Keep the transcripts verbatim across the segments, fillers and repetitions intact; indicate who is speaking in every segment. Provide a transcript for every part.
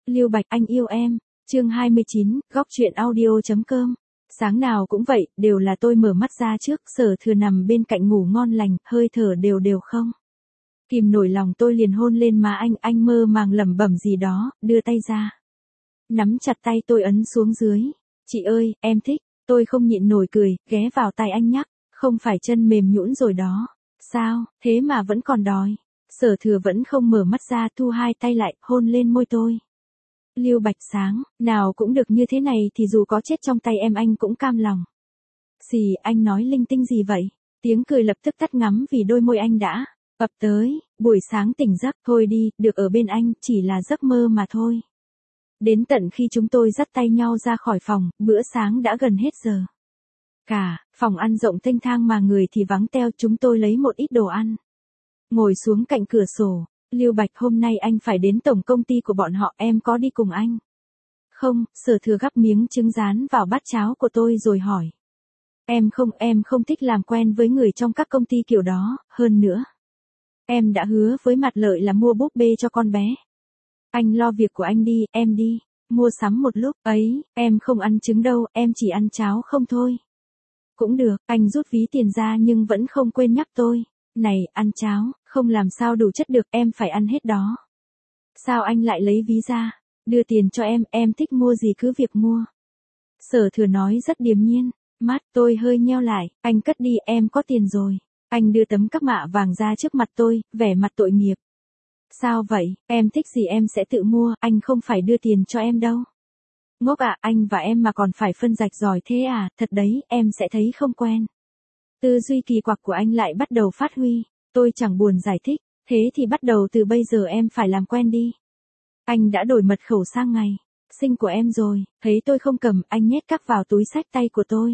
Speaker 1: Lưu Bạch anh yêu em, chương hai mươi chín, góc truyện audio.com. Sáng nào cũng vậy, đều là tôi mở mắt ra trước, Sở Thừa nằm bên cạnh ngủ ngon lành, hơi thở đều đều không kìm nổi lòng tôi liền hôn lên má anh, anh mơ màng lẩm bẩm gì đó, đưa tay ra. Nắm chặt tay tôi ấn xuống dưới. Chị ơi, em thích, tôi không nhịn nổi cười, ghé vào tai anh nhắc, không phải chân mềm nhũn rồi đó. Sao, thế mà vẫn còn đòi. Sở Thừa vẫn không mở mắt ra, thu hai tay lại, hôn lên môi tôi. Lưu Bạch sáng, nào cũng được như thế này thì dù có chết trong tay em anh cũng cam lòng. Xì, anh nói linh tinh gì vậy? Tiếng cười lập tức tắt ngắm vì đôi môi anh đã ập tới, buổi sáng tỉnh giấc, thôi đi, được ở bên anh, chỉ là giấc mơ mà thôi. Đến tận khi chúng tôi dắt tay nhau ra khỏi phòng, bữa sáng đã gần hết giờ. Cả, phòng ăn rộng thênh thang mà người thì vắng teo, chúng tôi lấy một ít đồ ăn. Ngồi xuống cạnh cửa sổ, Lưu Bạch hôm nay anh phải đến tổng công ty của bọn họ, em có đi cùng anh? Không, Sở Thừa gắp miếng trứng rán vào bát cháo của tôi rồi hỏi. Em không, em không thích làm quen với người trong các công ty kiểu đó, hơn nữa. Em đã hứa với Mặt Lợi là mua búp bê cho con bé. Anh lo việc của anh đi, em đi, mua sắm một lúc, ấy, em không ăn trứng đâu, em chỉ ăn cháo không thôi. Cũng được, anh rút ví tiền ra nhưng vẫn không quên nhắc tôi. Này, ăn cháo, không làm sao đủ chất được, em phải ăn hết đó. Sao anh lại lấy ví ra? Đưa tiền cho em, em thích mua gì cứ việc mua. Sở Thừa nói rất điềm nhiên, mắt tôi hơi nheo lại, anh cất đi, em có tiền rồi. Anh đưa tấm cắp mạ vàng ra trước mặt tôi, vẻ mặt tội nghiệp. Sao vậy, em thích gì em sẽ tự mua, anh không phải đưa tiền cho em đâu. Ngốc à, anh và em mà còn phải phân rạch giỏi thế à, thật đấy, em sẽ thấy không quen. Tư duy kỳ quặc của anh lại bắt đầu phát huy, tôi chẳng buồn giải thích, thế thì bắt đầu từ bây giờ em phải làm quen đi. Anh đã đổi mật khẩu sang ngày sinh của em rồi, thấy tôi không cầm, anh nhét cắp vào túi xách tay của tôi.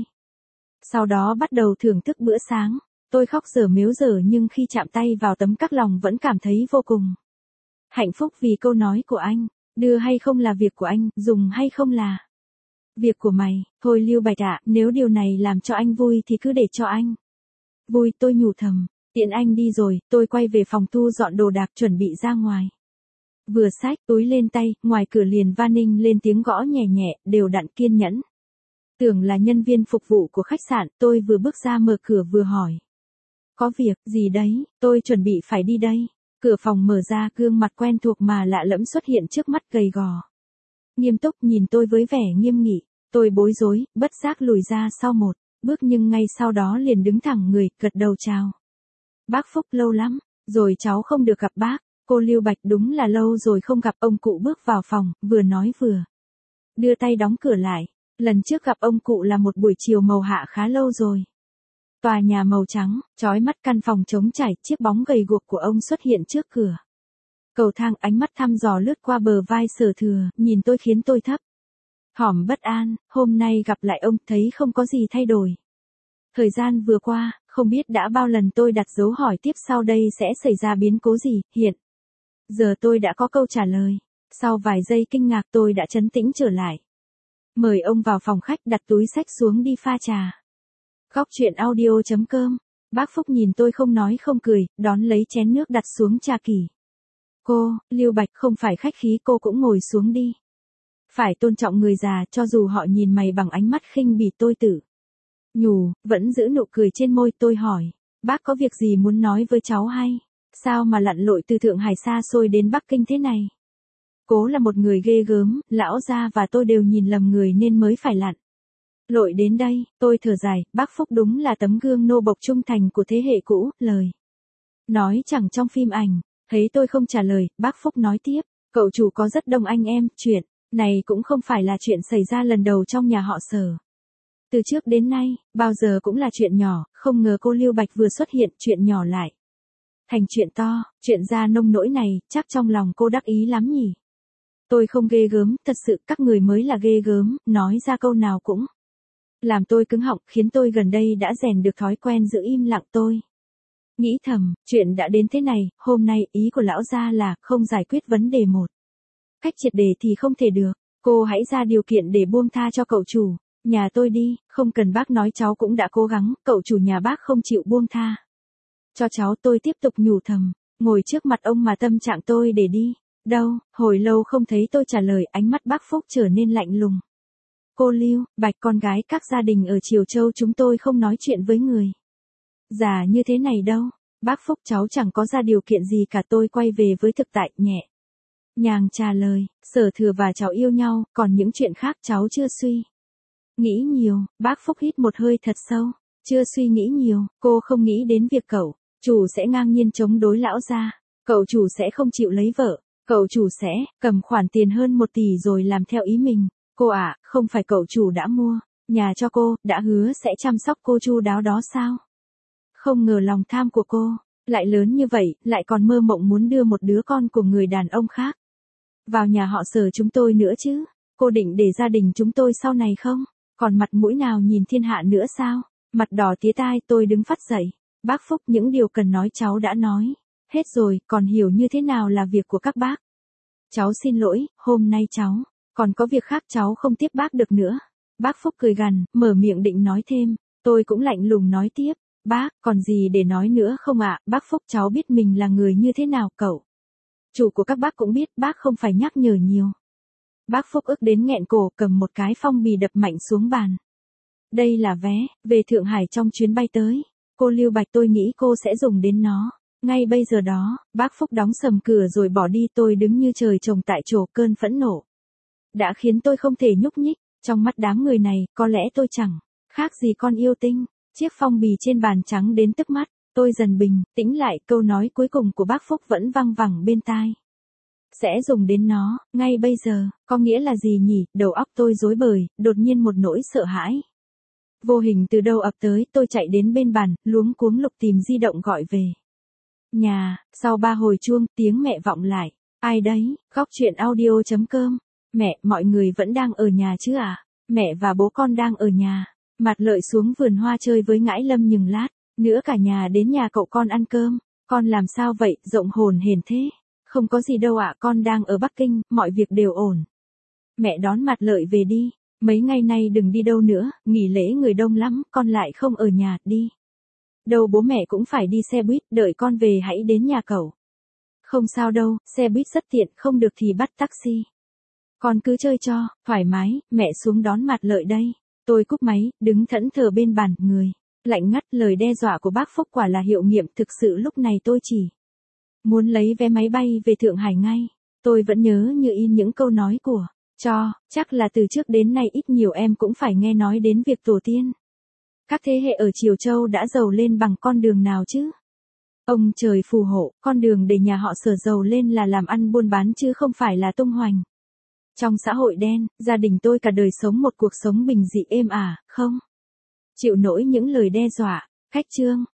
Speaker 1: Sau đó bắt đầu thưởng thức bữa sáng, tôi khóc dở mếu dở nhưng khi chạm tay vào tấm cắc lòng vẫn cảm thấy vô cùng hạnh phúc vì câu nói của anh, đưa hay không là việc của anh, dùng hay không là việc của mày. Thôi Lưu Bạch ạ, nếu điều này làm cho anh vui thì cứ để cho anh vui, tôi nhủ thầm. Tiện anh đi rồi, tôi quay về phòng thu dọn đồ đạc chuẩn bị ra ngoài. Vừa xách túi lên tay, ngoài cửa liền van ninh lên tiếng gõ nhẹ nhẹ, đều đặn kiên nhẫn. Tưởng là nhân viên phục vụ của khách sạn, tôi vừa bước ra mở cửa vừa hỏi. Có việc gì đấy, tôi chuẩn bị phải đi đây. Cửa phòng mở ra, gương mặt quen thuộc mà lạ lẫm xuất hiện trước mắt gầy gò. Nghiêm túc nhìn tôi với vẻ nghiêm nghị, tôi bối rối, bất giác lùi ra sau một bước nhưng ngay sau đó liền đứng thẳng người, gật đầu chào. Bác Phúc lâu lắm, rồi cháu không được gặp bác. Cô Lưu Bạch đúng là lâu rồi không gặp. Ông cụ bước vào phòng, vừa nói vừa đưa tay đóng cửa lại. Lần trước gặp ông cụ là một buổi chiều màu hạ khá lâu rồi. Tòa nhà màu trắng, chói mắt, căn phòng trống trải, chiếc bóng gầy guộc của ông xuất hiện trước cửa. Cầu thang, ánh mắt thăm dò lướt qua bờ vai Sở Thừa, nhìn tôi khiến tôi thấp thỏm bất an. Hôm nay gặp lại ông, thấy không có gì thay đổi. Thời gian vừa qua, không biết đã bao lần tôi đặt dấu hỏi tiếp sau đây sẽ xảy ra biến cố gì, hiện giờ tôi đã có câu trả lời. Sau vài giây kinh ngạc tôi đã trấn tĩnh trở lại. Mời ông vào phòng khách, đặt túi xách xuống đi pha trà. Góc truyện audio.com. Bác Phúc nhìn tôi không nói không cười, đón lấy chén nước đặt xuống trà kỷ. Cô, Lưu Bạch, không phải khách khí, cô cũng ngồi xuống đi. Phải tôn trọng người già, cho dù họ nhìn mày bằng ánh mắt khinh bỉ, tôi tự nhủ, vẫn giữ nụ cười trên môi. Tôi hỏi, bác có việc gì muốn nói với cháu hay? Sao mà lặn lội từ Thượng Hải xa xôi đến Bắc Kinh thế này? Cố là một người ghê gớm, lão gia và tôi đều nhìn lầm người nên mới phải lặn lội đến đây. Tôi thở dài, bác Phúc đúng là tấm gương nô bộc trung thành của thế hệ cũ, lời nói chẳng trong phim ảnh. Thấy tôi không trả lời, bác Phúc nói tiếp, cậu chủ có rất đông anh em, chuyện này cũng không phải là chuyện xảy ra lần đầu trong nhà họ Sở. Từ trước đến nay, bao giờ cũng là chuyện nhỏ, không ngờ cô Lưu Bạch vừa xuất hiện, chuyện nhỏ lại thành chuyện to, chuyện ra nông nỗi này, chắc trong lòng cô đắc ý lắm nhỉ. Tôi không ghê gớm, thật sự các người mới là ghê gớm, nói ra câu nào cũng làm tôi cứng họng, khiến tôi gần đây đã rèn được thói quen giữ im lặng. Tôi nghĩ thầm, chuyện đã đến thế này, hôm nay ý của lão gia là không giải quyết vấn đề một cách triệt để thì không thể được. Cô hãy ra điều kiện để buông tha cho cậu chủ nhà tôi đi, không cần bác nói, cháu cũng đã cố gắng, cậu chủ nhà bác không chịu buông tha cho cháu. Tôi tiếp tục nhủ thầm, ngồi trước mặt ông mà tâm trạng tôi để đi. Đâu, hồi lâu không thấy tôi trả lời, ánh mắt bác Phúc trở nên lạnh lùng. Cô Lưu, Bạch con gái các gia đình ở Triều Châu chúng tôi không nói chuyện với người già như thế này đâu. Bác Phúc cháu chẳng có ra điều kiện gì cả, tôi quay về với thực tại nhẹ nhàng trả lời, Sở Thừa và cháu yêu nhau, còn những chuyện khác cháu chưa suy nghĩ nhiều. Bác Phúc hít một hơi thật sâu, chưa suy nghĩ nhiều, cô không nghĩ đến việc cậu chủ sẽ ngang nhiên chống đối lão gia, cậu chủ sẽ không chịu lấy vợ, cậu chủ sẽ cầm khoản tiền hơn một tỷ rồi làm theo ý mình. Cô ạ, à, không phải cậu chủ đã mua nhà cho cô, đã hứa sẽ chăm sóc cô chu đáo đó sao? Không ngờ lòng tham của cô lại lớn như vậy, lại còn mơ mộng muốn đưa một đứa con của người đàn ông khác vào nhà họ Sở chúng tôi nữa chứ. Cô định để gia đình chúng tôi sau này không còn mặt mũi nào nhìn thiên hạ nữa sao? Mặt đỏ tía tai tôi đứng phắt dậy. Bác Phúc, những điều cần nói cháu đã nói hết rồi, còn hiểu như thế nào là việc của các bác. Cháu xin lỗi, hôm nay cháu còn có việc khác cháu không tiếp bác được nữa. Bác Phúc cười gằn, mở miệng định nói thêm, tôi cũng lạnh lùng nói tiếp, bác, còn gì để nói nữa không ạ? Bác Phúc, cháu biết mình là người như thế nào, cậu chủ của các bác cũng biết, bác không phải nhắc nhở nhiều. Bác Phúc ức đến nghẹn cổ, cầm một cái phong bì đập mạnh xuống bàn. Đây là vé về Thượng Hải trong chuyến bay tới. Cô Lưu Bạch, tôi nghĩ cô sẽ dùng đến nó ngay bây giờ đó. Bác Phúc đóng sầm cửa rồi bỏ đi, tôi đứng như trời trồng tại chỗ, cơn phẫn nộ đã khiến tôi không thể nhúc nhích. Trong mắt đám người này, có lẽ tôi chẳng khác gì con yêu tinh. Chiếc phong bì trên bàn trắng đến tức mắt, tôi dần bình tĩnh lại, câu nói cuối cùng của bác Phúc vẫn văng vẳng bên tai. Sẽ dùng đến nó ngay bây giờ, có nghĩa là gì nhỉ? Đầu óc tôi rối bời, đột nhiên một nỗi sợ hãi vô hình từ đâu ập tới, tôi chạy đến bên bàn, luống cuống lục tìm di động gọi về nhà. Sau ba hồi chuông, tiếng mẹ vọng lại. Ai đấy? Góc chuyện audio chấm com. Mẹ, mọi người vẫn đang ở nhà chứ à? Mẹ và bố con đang ở nhà. Mặt Lợi xuống vườn hoa chơi với Ngãi Lâm nhừng lát nữa cả nhà đến nhà cậu con ăn cơm. Con làm sao vậy, rộng hồn hển thế? Không có gì đâu ạ, con đang ở Bắc Kinh, mọi việc đều ổn. Mẹ đón Mặt Lợi về đi. Mấy ngày nay đừng đi đâu nữa, nghỉ lễ người đông lắm, con lại không ở nhà, đi đâu bố mẹ cũng phải đi xe buýt, đợi con về hãy đến nhà cậu. Không sao đâu, xe buýt rất tiện, không được thì bắt taxi. Con cứ chơi cho thoải mái, mẹ xuống đón Mặt Lợi đây. Tôi cúp máy, đứng thẫn thờ bên bàn, người lạnh ngắt. Lời đe dọa của bác Phúc quả là hiệu nghiệm, thực sự lúc này tôi chỉ muốn lấy vé máy bay về Thượng Hải ngay. Tôi vẫn nhớ như in những câu nói của Cho, chắc là từ trước đến nay ít nhiều em cũng phải nghe nói đến việc tổ tiên các thế hệ ở Triều Châu đã giàu lên bằng con đường nào chứ. Ông trời phù hộ, con đường để nhà họ Sở giàu lên là làm ăn buôn bán chứ không phải là tung hoành trong xã hội đen. Gia đình tôi cả đời sống một cuộc sống bình dị êm ả, không chịu nổi những lời đe dọa, cách chương.